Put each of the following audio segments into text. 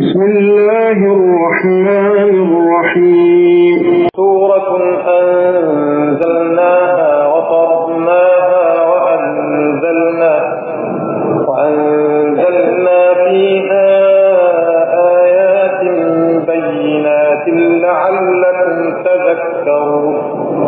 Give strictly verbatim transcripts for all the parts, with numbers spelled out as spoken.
بسم الله الرحمن الرحيم. سورة أنزلناها وفرضناها وأنزلنا وأنزلنا فيها آيات بينات لعلكم تذكرون.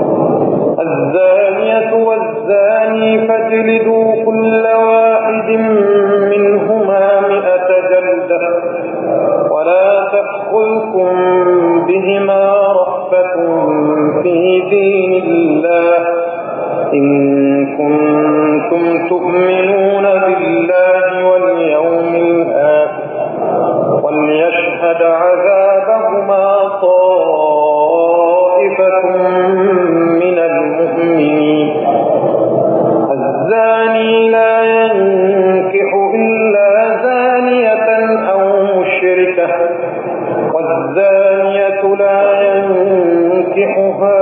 الزانية والزاني فاجلدوا كل واحد منهما مئة جلدة ولا تأخذكم بهما رأفة في دين الله إن كنتم تؤمنون بالله واليوم الآخر وليشهد عذابهما طائفة من المؤمنين. الزاني لا ينكح إلا زانية أو مشركة والزانية لا ينكحها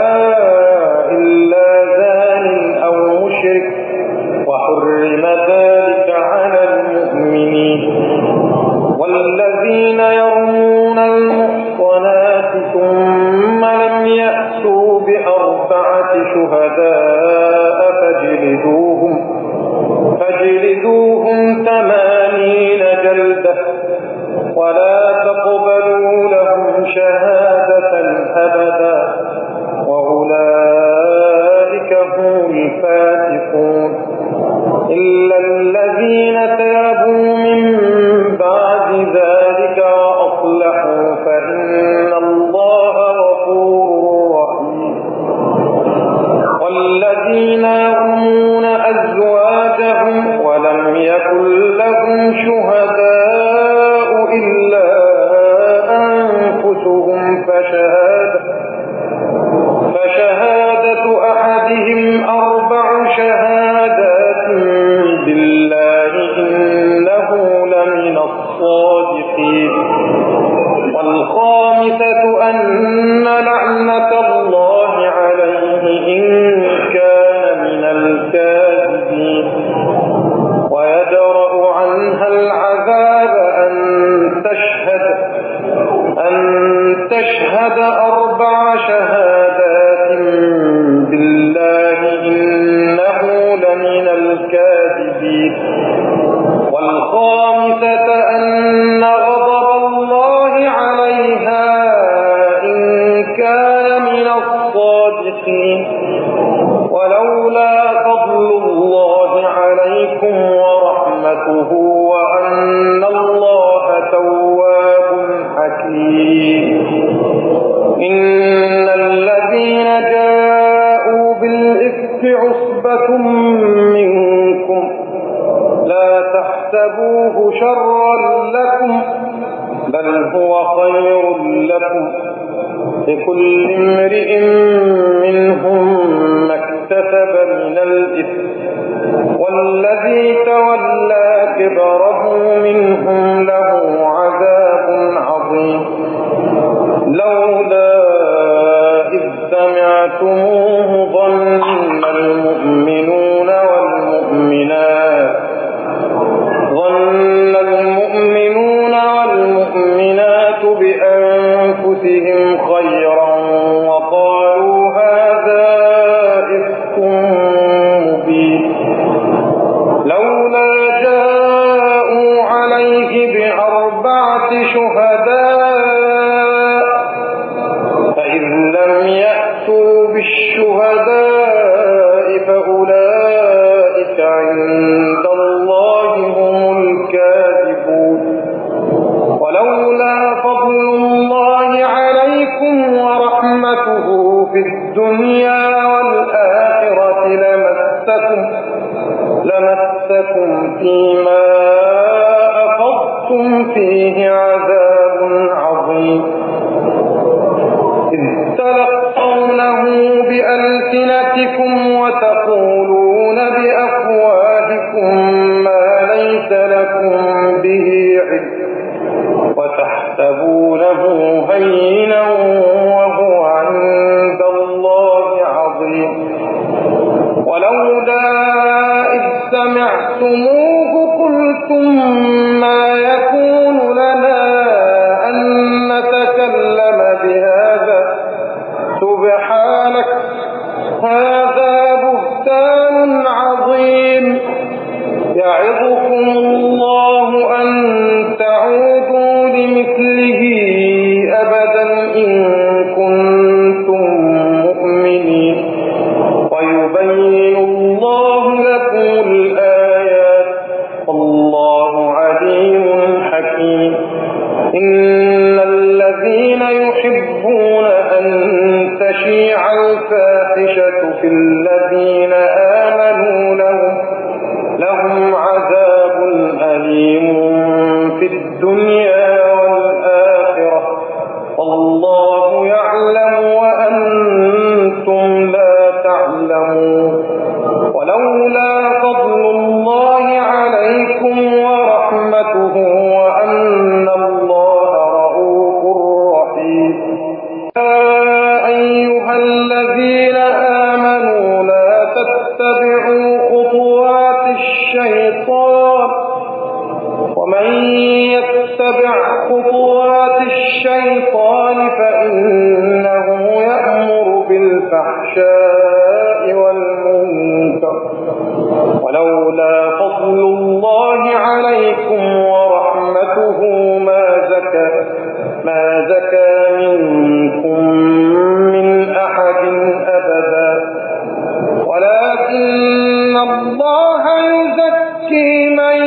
إلا زان أو مشرك وحرم ذلك على المؤمنين. والذين يرمون المحصنات ثم لم يأتوا بأربعة شهداء فاجلدوهم فاجلدوهم ثمانين جلدة ولا تقبلوا لهم شهادة أبدا وأولئك هم الفاسقون. إلا الذين تابوا من بعد ذلك وأصلحوا فإن الله غفور رحيم. والذين يرمون أزواجهم ولم يكن لهم شهداء إلا أنفسهم فشهادة فشهادة أحدهم أربع شهادات بالله إنه لمن الصادقين. والخامسة أن لعنة الله عليه إن كان من الكاذبين. ويدرأ عنها العذاب أن تشهد أن تشهد أربع شهادات بالله إنه لمن الكاذبين. والخامسة أن غضب الله عليها إن كان من الصادقين. ولولا فضل الله عليكم ورحمته وأن الله تواب حكيم. إن الذين جاءوا بالإفك عصبة منكم لا تحسبوه شرا لكم بل هو خير لكم لكل امرئ منهم ما اكتسب من الإثم والذي تولى كبره منهم له عذاب عظيم. لولا إذ سمعتموه ظن المؤمنون والمؤمنات ظن المؤمنون والمؤمنات بأنفسهم خيرا وقالوا هذا إفك مبين. لولا جاءوا عليه بأربعة شهداء فإذ لم يأتوا بالشهداء فأولئك عند الله هم الكاذبون. ولولا فضل الله عليكم ورحمته في الدنيا والآخرة لمسكم لمسكم فيما أخذتم فيه عذاب عظيم. إذ تلقونه بألسنتكم وتقولون بأفواهكم ما ليس لكم به علم وتحسبونه هينا وهو عند الله عظيم. ولولا إذ سمعتموه قلتم ما يكون لنا إن الذين يحبون أن تشيع الفاحشة في الذين آمنوا لهم, لهم عذاب أليم في الدنيا والآخرة والله يعلم وأنتم لا تعلمون. ولولا فضل الله عليكم ورحمته وأن الله رؤوف رحيم. يا أيها الذين آمنوا لا تتبعوا خطوات الشيطان ومن يتبع خطوات الشيطان فإنه يأمر بالفحشاء والمنكر ولولا فضل الله عليكم ورحمته ما زكى ما زكى منكم من أحد أبدا ولكن الله يزكي من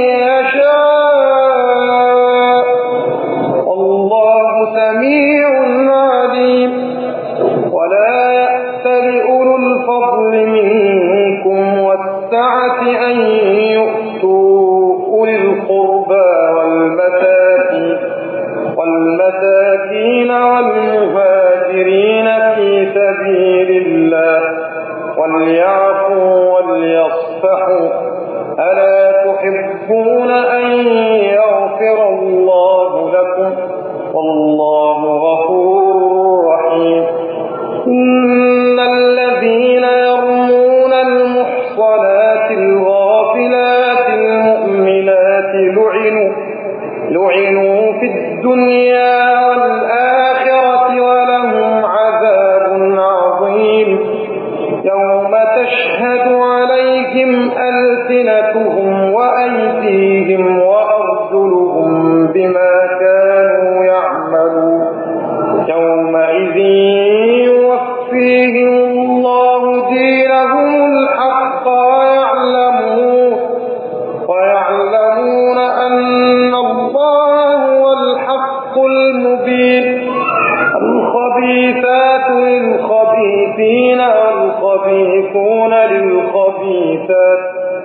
يشاء والله سميع عليم. ولا يأتل أولو الفضل منكم والسعة أن يؤتوا أولي القربى والمساكين والمساكين والمهاجرين في سبيل الله وليعفوا وليصفحوا ألا تحبون أن يغفر الله لكم والله غفور رحيم. إن الذين يرمون المحصنات الغافلات المؤمنات لعنوا لعنوا في الدنيا والآخرة ولهم عذاب عظيم يوم تشهد عليهم ألسنتهم وأيديهم وأرجلهم بما كانوا يعملون يومئذ يوفيهم الله دينهم الحق ويعلمون ويعلمون أن الله هو الحق المبين. الخبيثات للخبيثين والخبيثون للخبيثات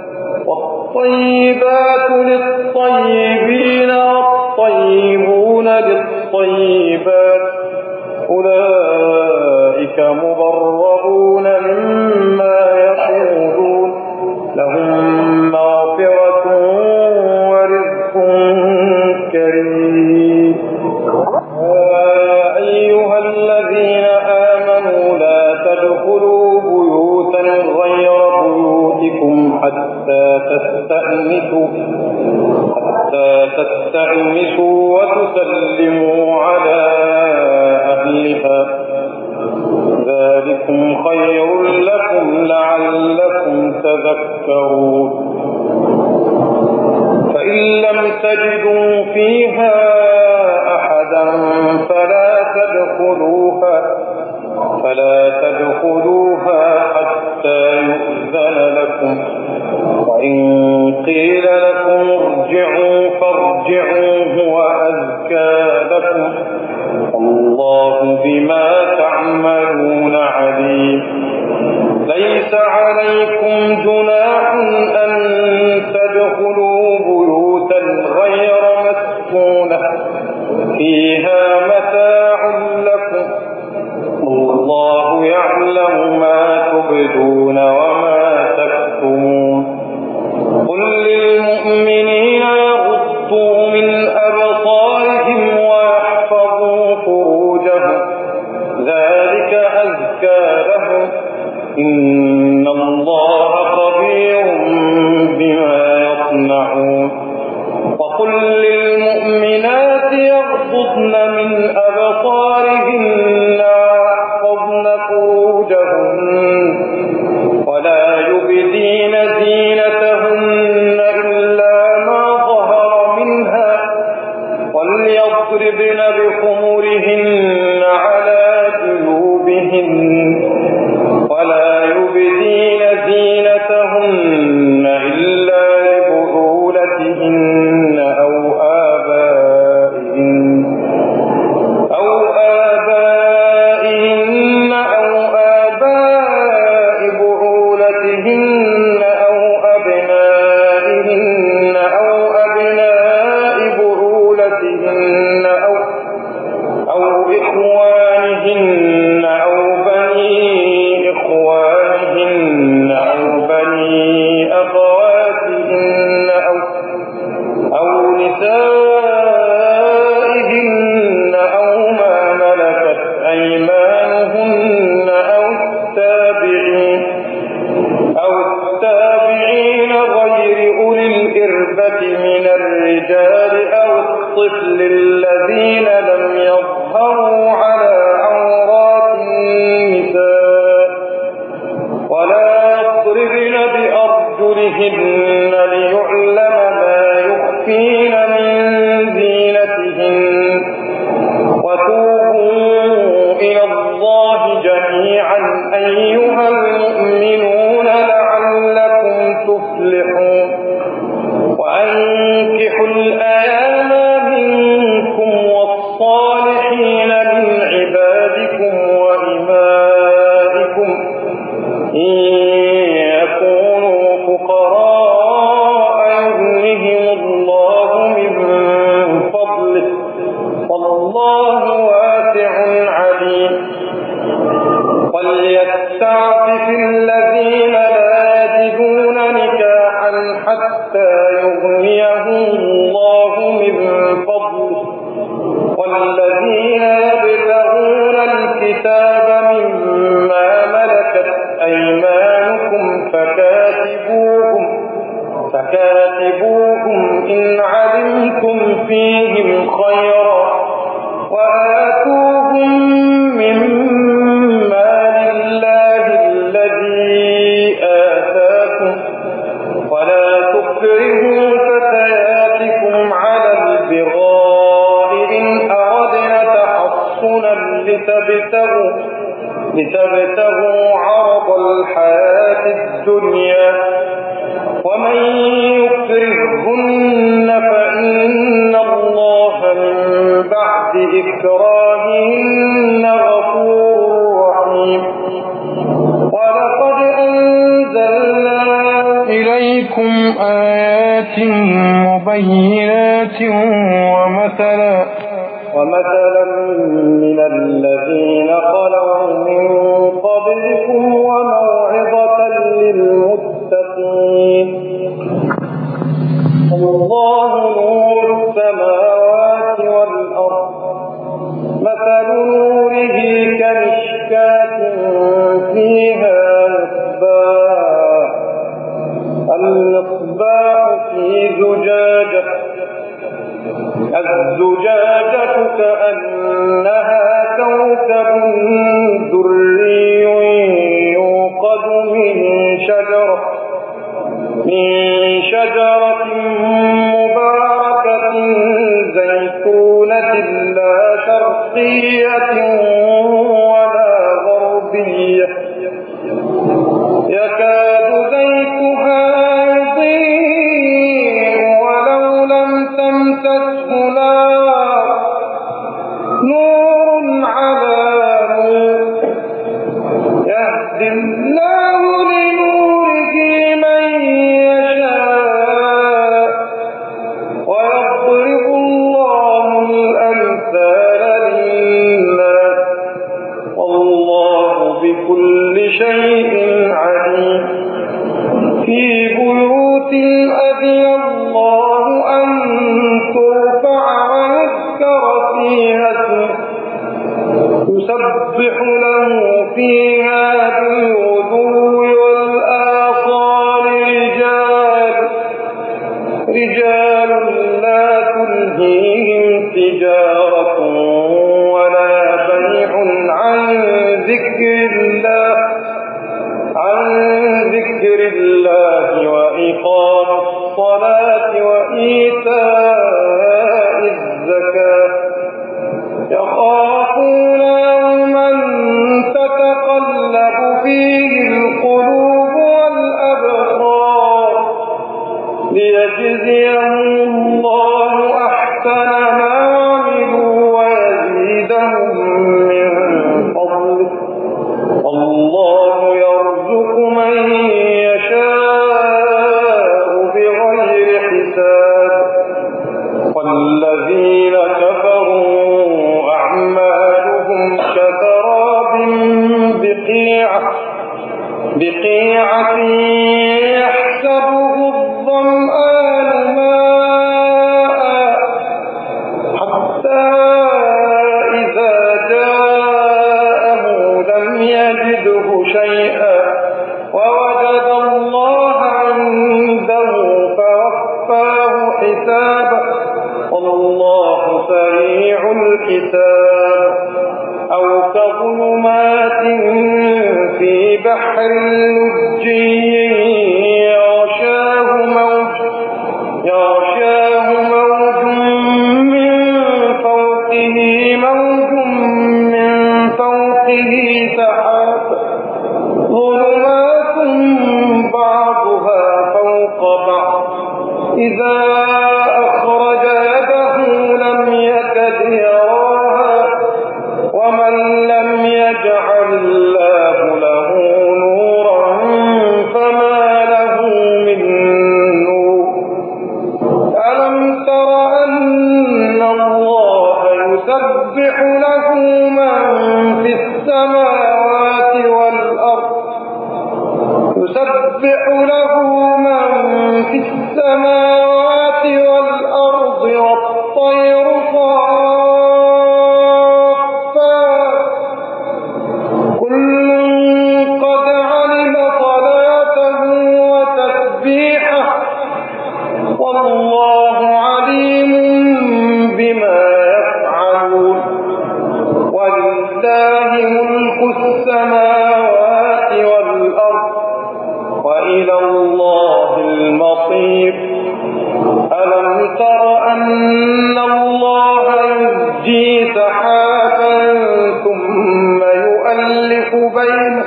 والطيبات للطيبين والطيبون للطيبات أولئك مبرؤون مما يقولون لهم مغفرة ورزق كريم. يا أيها الذين آمنوا لا تدخلوا بيوتا غير بيوتكم حتى تستأنسوا حتى تستأنسوا وتسلموا على أهلها ذلكم خير لكم لعلكم تذكرون. فإن لم تجدوا فيها أحدا فلا تدخلوها فلا تدخلوها حتى يؤذن لكم وإن قيل لكم ارجعوا فارجعوا هو أزكى لكم والله بما تعملون عليم. ليس عليكم جناح أن تدخلوا بيوتا غير مسكونة فيها متاع لكم والله يعلم ما تبدون وما تكتمون. قل للمؤمنين يغضوا من أبصارهم ويحفظوا فروجهم ذلك أزكى لهم إن الله خبير بما يصنعون. وقل للمؤمنات يغضضن من أبصارهن ويحفظن فروجهن ولا يبدين زينتهن إلا ما ظهر منها وليضربن بخمرهن على جيوبهن ولا يبدين زينتهن إلا لبعولتهن أو آبائهن أبنائهن أو, أو إخوانهن أو بني إخوانهن أو بني أخواتهن أو, أو نسائهن أو ما ملكت أيمانهن أو التابعين أو التابعين غير أولي الإربة من الرجال أو الطفل الذين لم يظهروا على عورات النساء ولا يضربن بأرجلهن ليعلم ما يخفين من زينتهن وتوبوا إلى الله جميعا أيها المؤمنون لعلكم تفلحون وأنكحوا الأيام منكم والصالحين من عبادكم وإمائكم إن يكونوا فقراء يغنهم الله من فضله والله واسع عليم وليستعفف الذين لا يجدون نكاحا حتى يغنيهم الله من فضله والذين يبتغون الكتاب مما ملكت أيمانكم فكاتبوهم فكاتبوهم إن علمتم فيهم خيرا وآتوهم من مال الله الذي آتاكم ولا تكرهوا فتياتكم على البغاء إن أردنا تحصنا لتبتغوا, لتبتغوا عرض الحياة الدنيا ومن يكرهن فإن الله من بعد إكراههن غفور رحيم ولقد أنزلنا إليكم آيات مبينات ومثلا ومثلا من الذين خلوا من قبلكم وموعظة للمتقين الله نور السماوات والأرض مثل نوره كمشكاة فيها مصباح المصباح في زجاجة الزجاجة كأنها كوكب دري يوقد من شجرة من شجرة مباركة زيتونة لا شرقية ولا غربية يكاد زيتها يضيء ولو لم تمسسه نار نور على نور يهدي الله لنوره من يشاء ويضرب الله الأمثال للناس والله بكل شيء عليم في بيوت أذن الله أن ترفع ويذكر فيها اسمه يسبح له فيها بالغدو والآصال رجال رجال لا تلهيهم تجارة ولا بيع عن ذكر الله عن ذكر الله وإقام الصلاة وإيتاء الزكاة يخافون يوما تتقلب فيه القلوب والأبصار ليجزيهم الله أحسن ما عملوا والله سريع الحساب أو كظلمات في بحر لجي يغشاه موج يغشاه موج من فوقه موج من فوقه سحاب ظلمات بعضها فوق بعض إذا أخرج يده لم يكد يراها ومن لم يجعل الله له نورا فما له من نور ألم تر أن الله يسبح له من في السماوات والأرض يسبح له من في السماوات والأرض والطير السماوات والأرض وإلى الله المصير ألم تر أن الله يزجي سحابا ثم يؤلف بينه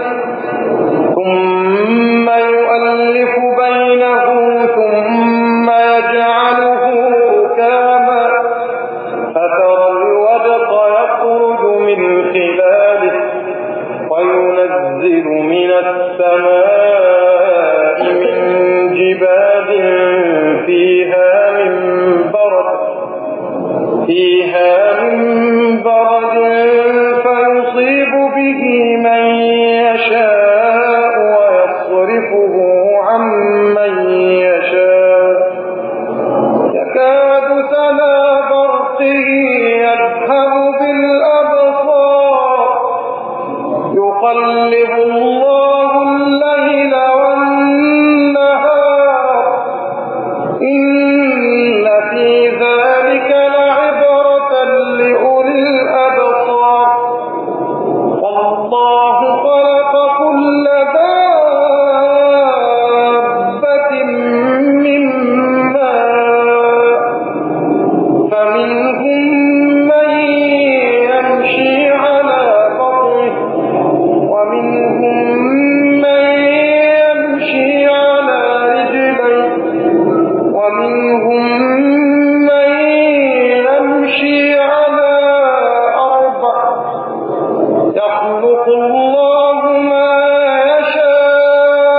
ثم يؤلف بينه ثم يجعله ركاما فترى الودق يخرج من خلاله وينزل من السماء من جبال فيها من برد فيها من برد فيصيب به من يشاء ويصرفه عن من يشاء يكاد سنا برقه يذهب بالأبصار يقلب الله الليل والنهار إن في ذلك لعبرة لأولي الأبصار والله خلق كل دابة من ماء فمنهم من يمشي على بطنه ومنهم من يمشي على رجليه ومنهم من يمشي على أربع يخلق الله ما يشاء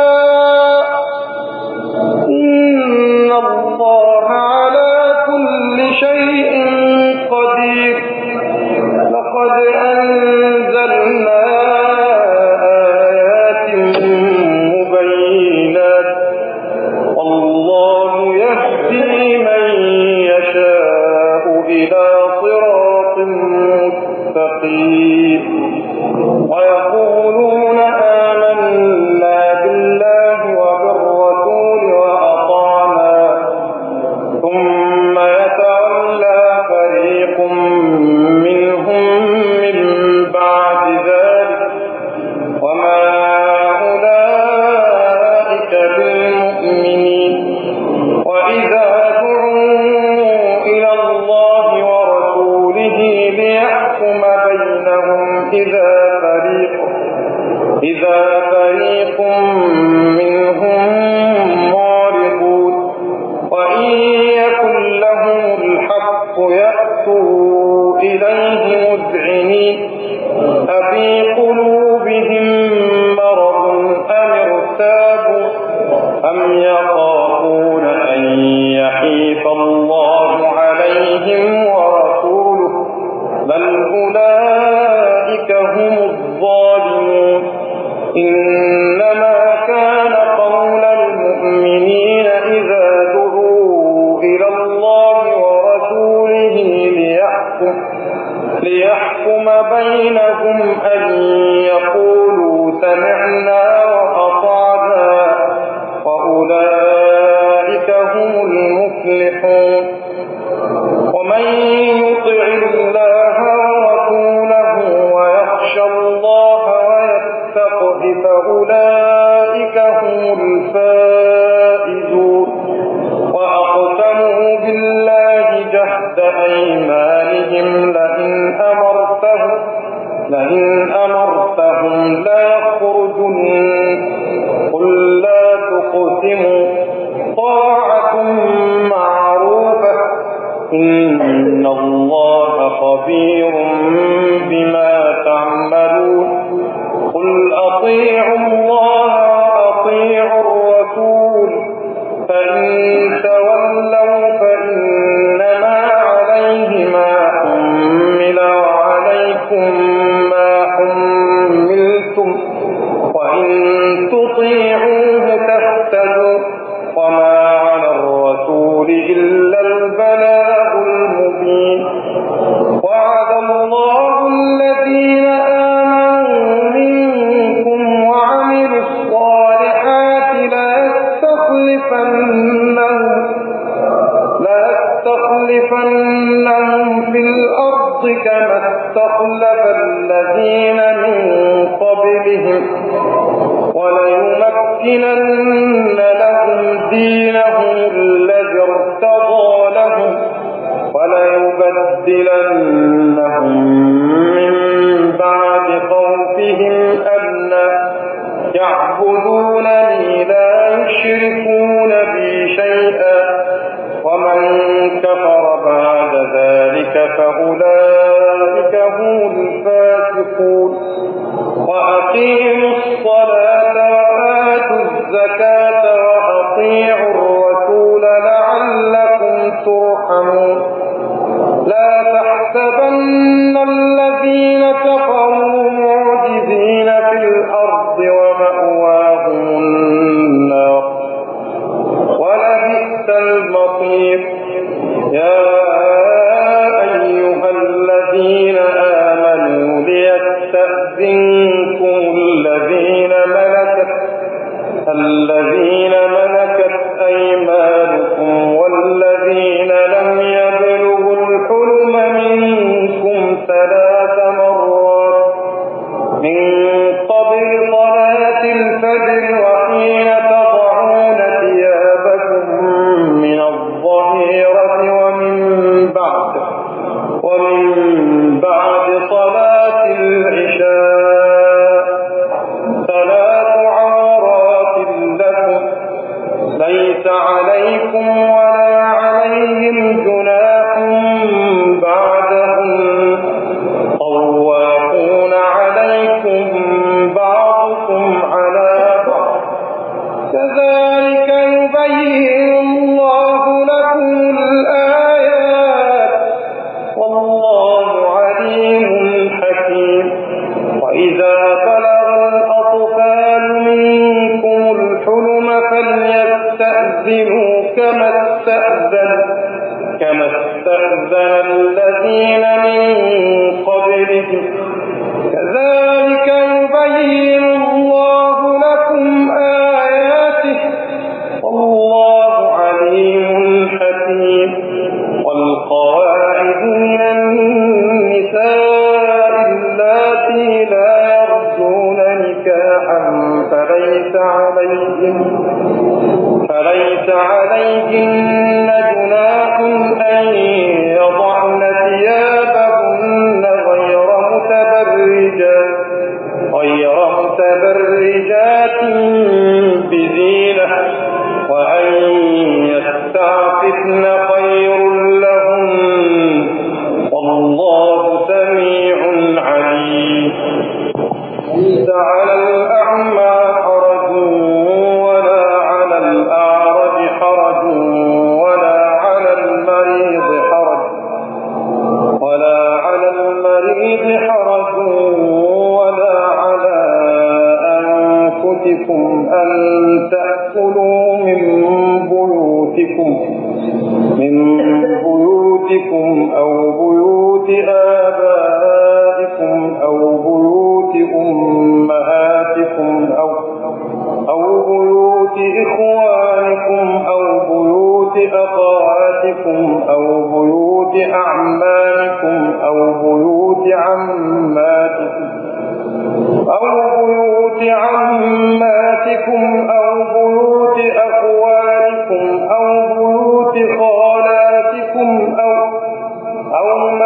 إن الله على كل شيء قدير لقد أنزلنا آيات مبينات والله يهدي من يشاء إلى صراط مستقيم ويقولون آمنا بالله وبالرسول وأطعنا ثم يتولى فريق منهم من بعد ذلك وما أولئك بالمؤمنين وإذا دعوا إلى الله ورسوله ليحكم بينهم إذا فريق إذا فريق منهم معرضون وإن يكن لهم الحق يأتوا إليه مذعنين أفي قلوبهم مرض أم ارتابوا أم يخافون أن يحيف الله عليهم ورسوله بل أولئك هم الظالمون إنما كان قول المؤمنين إذا دعوا إلى الله ورسوله ليحكم ليحكم بينهم أن يقولوا سمعنا وأطعنا وأولئك هم المفلحون ومن بأيمانهم لئن أمرتهم لئن أمرتهم لا يخرجن قل لا تقسموا طاعة معروفة إن الله خبير بما تعملون قل أطيعوا الله وأطيعوا الرسول فإن تولوا فإنما عليه ما حمل وعليكم ما حملتم وإن تطيعوه تهتدوا وما على الرسول إلا البلاغ المبين وعد الله الذين آمنوا منكم وعملوا الصالحات ليستخلفنهم في الأرض كما استخلف الذين من قبلهم وليمكنن لهم دينهم الذي ارتضى لهم وليبدلنهم من بعد خوفهم أمنا يعبدونني لا يشركون بي شيئا ومن كفر بعد ذلك فأولئك هم الفاسقون وأقيموا الصلاة وآتوا الزكاة وأطيعوا الرسول لعلكم ترحمون لا تحسبن الذين كفروا معجزين في الأرض ومأواهم النار ولبئس المصير يا أيها الذين آمنوا ليستأذنكم الذين ملكت الذين ملكت أيمانكم والذين لم يبلغوا الحلم منكم ثلاث مرات من قبل صلاة الفجر وحين تضعون ثيابكم من الظهيرة ومن بعد ومن بعد صلاة العشاء ثلاث عورات لكم ليس عليكم ولا عليهم جناح بعدهم طوافون عليكم بعضكم على بعض كذلك يبين الله لكم الآيات والله عليم حكيم وإذا بلغ الأطفال منكم الحلم فليستأذنوا كما استأذن كما استأذن الذين من قبلهم كذلك يبين الله لكم آياته والله عليم حكيم والقواعد من النساء اللاتي لا يرجون نكاحا فليس عليهن فليس عليهن جناح أن يضعن ثيابهن غير متبرجات غير متبرجات بزينة وأن يستعففن خير لهم والله سميع عليم ليس على الأعمى حرج ولا على الأعرج حرج ولا على المريض حرج ولا على المريض حرج ولا على أنفسكم أن تأكلوا من بيوتكم من بيوتكم أو بيوت آبائكم أو بيوت أمهاتكم أو أو بيوت إخوانكم أو بيوت أخواتكم أو بيوت أعمامكم أو بيوت عماتكم أو بيوت عماتكم أو بيوت أخوالكم أو بيوت خالاتكم أو أو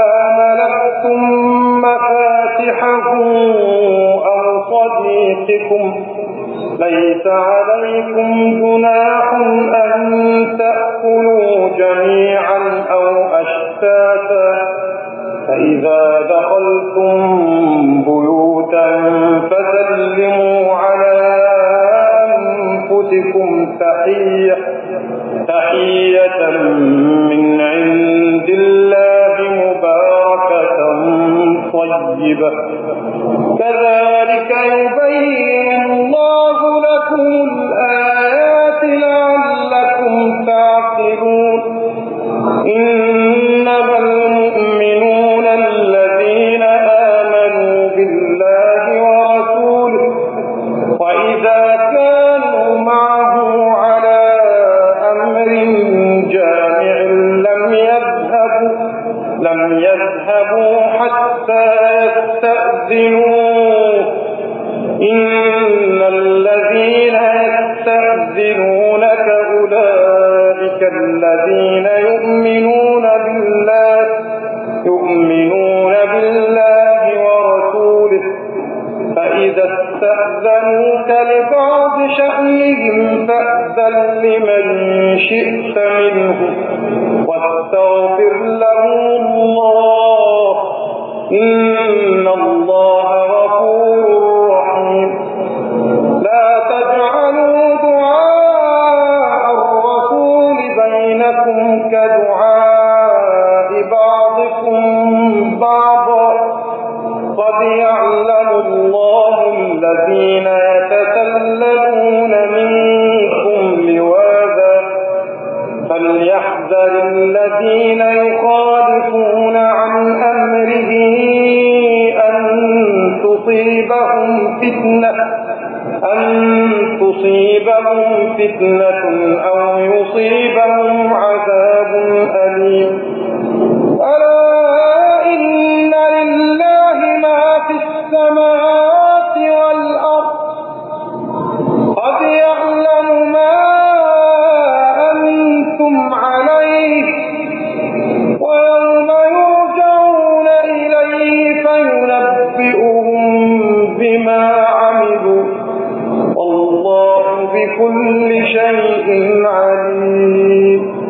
بيوتكم ليس عليكم جناح أن تأكلوا جميعا أو أشتاتا فإذا دخلتم بيوتا فسلموا على أنفسكم تحية تحية من عند الله مباركة طيبة كذلك يبين الله لكم الآيات لعلكم تعقلون إنما المؤمنون الذين آمنوا بالله ورسوله وإذا كانوا معه على أمر جامع لم يذهبوا لم يذهبوا حتى يستأذنوه إن الذين يستأذنونك أولئك الذين يؤمنون بالله يؤمنون بالله ورسوله فإذا استأذنوك لبعض شأنهم فأذن لمن شئت منهم واستغفر لهم الله إن الله غفور رحيم لا تجعلوا دعاء الرسول بينكم كدعاء بعضكم بعضا قد يعلم الله الذين يتسللون منكم لواذا فليحذر الذين يخالفون عن أمره أن تصيبهم فتنة أن تصيبهم فتنة أو يصيبهم عذاب أليم ألا إن لله ما في السماوات والأرض قد يعلم ما أنتم عليه ويوم يرجعون إليه فينبئهم بما عملوا والله بكل شيء عليم